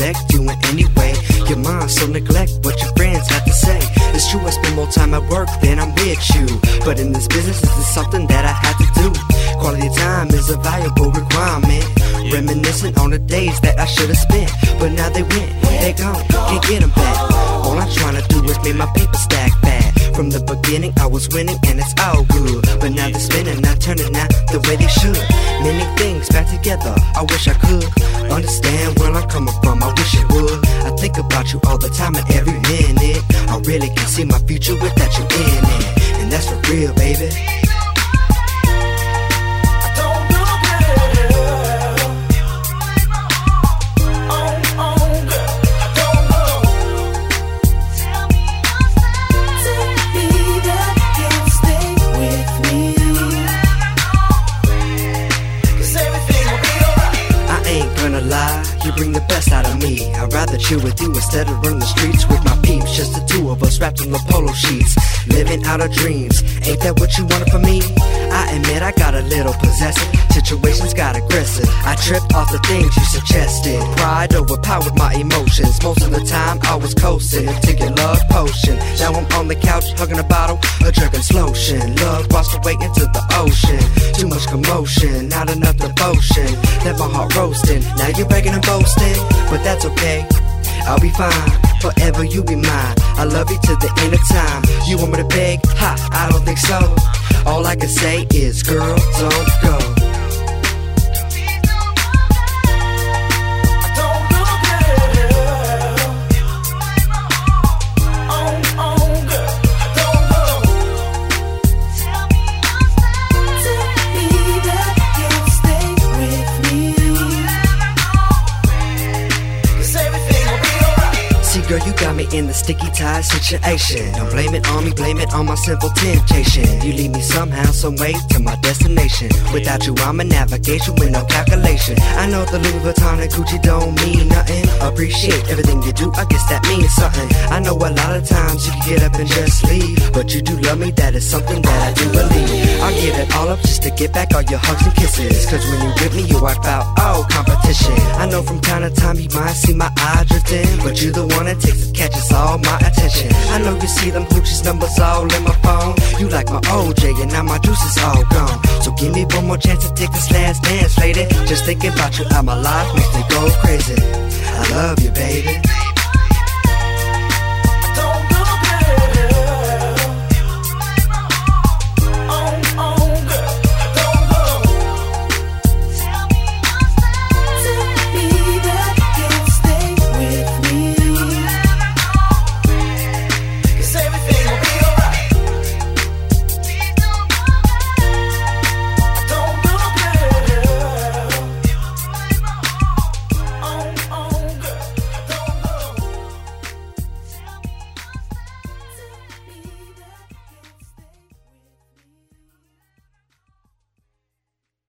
respect you in any way. Your mind, so neglect what your friends have to say. It's true, I spend more time at work than I'm with you, but in this business, this is something that I have to do. Quality time is a valuable requirement. Reminiscing on the days that I should've spent, but now they went, they gone, can't get them back. All I'm trying to do is make my paper stack fat. From the beginning I was winning and it's all good, but now they're spinning, not turning out the way they should. Many things back together, I wish I could understand where I'm coming from, I wish it would. I think about you all the time and every minute. I really can see my future without you in it, and that's for real, baby. You bring the best out of me. I'd rather chill with you instead of run the streets with my peeps. Just the two of us wrapped in the polo sheets, living out our dreams. Ain't that what you wanted from me? I admit I got a little possessive. Situations got aggressive. I tripped off the things you suggested. Pride overpowered my emotions. Most of the time I was coasting into your love potion. Now I'm on the couch hugging a bottle, a drinking slotion. Love washed away into the ocean. Too much commotion, not enough devotion. Left my heart roasting. Now you're bragging and boasting, but that's okay, I'll be fine. Forever you be mine. I love you to the end of time. You want me to beg? Ha, I don't think so. All I can say is, girl, don't go. Girl, you got me in the sticky tie situation. Don't blame it on me, blame it on my simple temptation. You lead me somehow, some way to my destination. Without you, I'm a navigation with no calculation. I know the Louis Vuitton and Gucci don't mean nothing. Appreciate everything you do, I guess that means something. I know a lot of times you can get up and just leave, but you do love me, that is something that I do believe. I'll give it all up just to get back all your hugs and kisses, cause when you with me, you wipe out all competition. I know from time to time you might see my eye drifting, but you're the one that takes it, catches all my attention. I know you see them hoochies numbers all in my phone. You like my OJ and now my juice is all gone. So give me one more chance to take this last dance, lady. Just thinking about you out my life makes me go crazy. I love you, baby.